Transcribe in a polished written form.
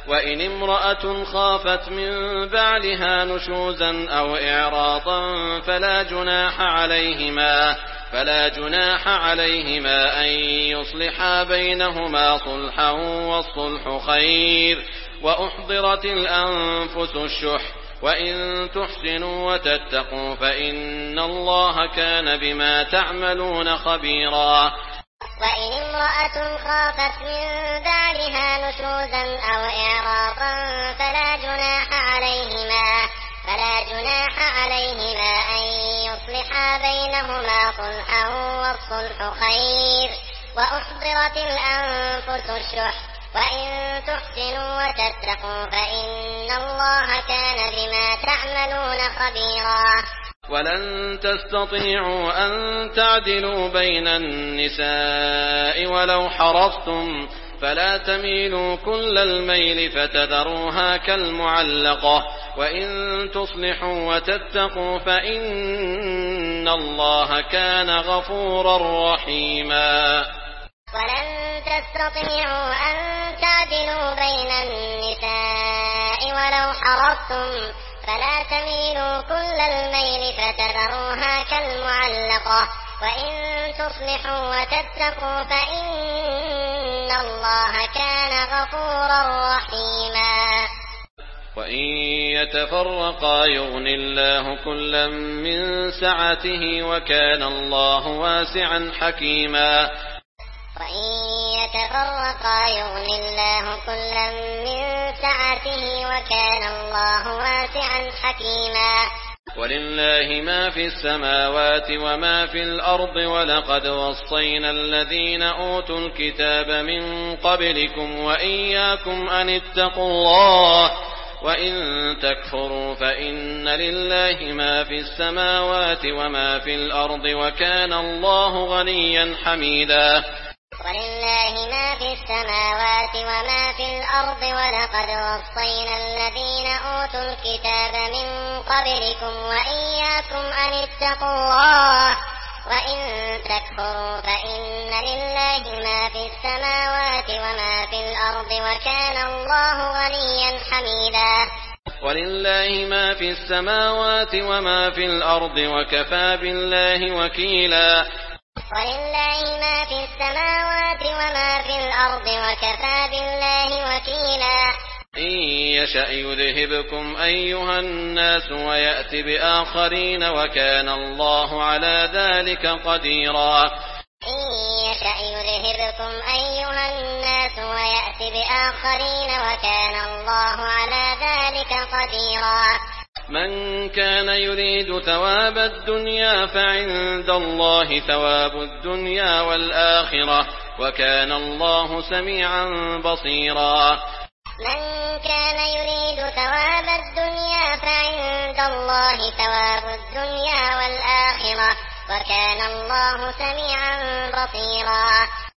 وإن امرأة خافت من بعلها نشوزا أو إعراضا فلا جناح عليهما أن يصلحا بينهما صلحا والصلح خير. وأحضرت الأنفس الشح وإن تحسنوا وتتقوا فإن الله كان بما تعملون خبيرا. وإن امرأة خافت من بعلها نشوزا أو إعراضا فلا جناح عليهما أن يصلحا بينهما صلحا والصلح خير. وأحضرت الأنفس الشح وإن تحسنوا وتتقوا فإن الله كان بما تعملون خبيرا. ولن تستطيعوا أن تعدلوا بين النساء ولو حرصتم فلا تميلوا كل الميل فتذروها كالمعلقة. وإن تصلحوا وتتقوا فإن الله كان غفورا رحيما. ولن تستطيعوا أن تعدلوا بين النساء ولو حرصتم فلا تميلوا كل الميل فتذروها كالمعلقة. وإن تصلحوا وتتقوا فإن الله كان غفورا رحيما. وإن يتفرقا يغن الله كلا من سعته وكان الله واسعا حكيما. وإن يتفرقا يغن الله كلا من سعته وكان الله واسعا حكيما. ولله ما في السماوات وما في الأرض ولقد وصينا الذين أوتوا الكتاب من قبلكم وإياكم أن اتقوا الله وإن تكفروا فإن لله ما في السماوات وما في الأرض وكان الله غنيا حميدا. ولله ما في السماوات وما في الأرض ولقد وصينا الذين أوتوا الكتاب من قبلكم وإياكم أن اتقوا الله وإن تكفروا فإن لله ما في السماوات وما في الأرض وكان الله غنيا حميدا. ولله ما في السماوات وما في الأرض وكفى بالله وكيلا. ولله ما في السماوات وما في الأرض وكفى بالله وكيلا. إن يشأ يذهبكم أيها الناس ويأت بآخرين وكان الله على ذلك قديرا. إن يشأ يذهبكم أيها الناس ويأت بآخرين وكان الله على ذلك قديرا. من كان يريد ثواب الدنيا فعند الله ثواب الدنيا والآخرة وكان الله سميعا بصيرا. من كان يريد ثواب الدنيا فعند الله ثواب الدنيا والآخرة وكان الله سميعا بصيرا.